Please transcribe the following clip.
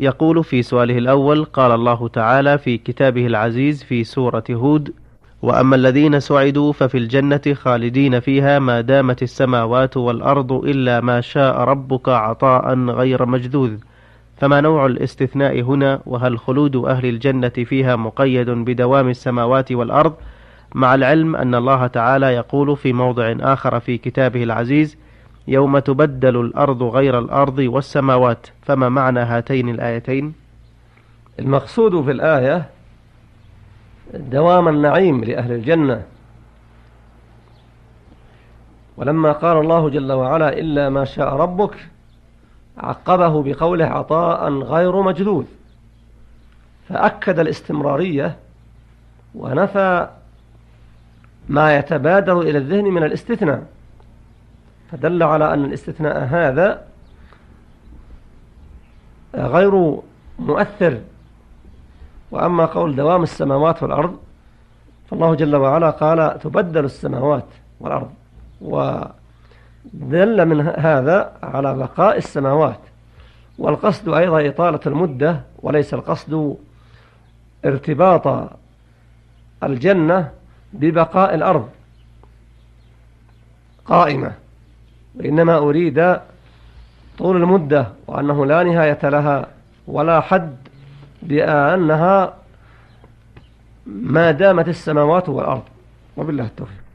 يقول في سؤاله الأول: قال الله تعالى في كتابه العزيز في سورة هود: وأما الذين سعدوا ففي الجنة خالدين فيها ما دامت السماوات والأرض إلا ما شاء ربك عطاء غير مجذوذ. فما نوع الاستثناء هنا؟ وهل خلود أهل الجنة فيها مقيد بدوام السماوات والأرض، مع العلم أن الله تعالى يقول في موضع آخر في كتابه العزيز: يوم تبدل الأرض غير الأرض والسماوات؟ فما معنى هاتين الآيتين؟ المقصود في الآية دوام النعيم لأهل الجنة، ولما قال الله جل وعلا إلا ما شاء ربك عقبه بقوله عطاء غير مجذوذ، فأكد الاستمرارية ونفى ما يتبادر إلى الذهن من الاستثناء، فدل على أن الاستثناء هذا غير مؤثر. وأما قول دوام السماوات والأرض فالله جل وعلا قال تبدل السماوات والأرض، ودل من هذا على بقاء السماوات، والقصد أيضا إطالة المدة، وليس القصد ارتباط الجنة ببقاء الأرض قائمة، وإنما أريد طول المدة، وأنه لا نهاية لها ولا حد، بأنها ما دامت السماوات والأرض. وبالله التوفيق.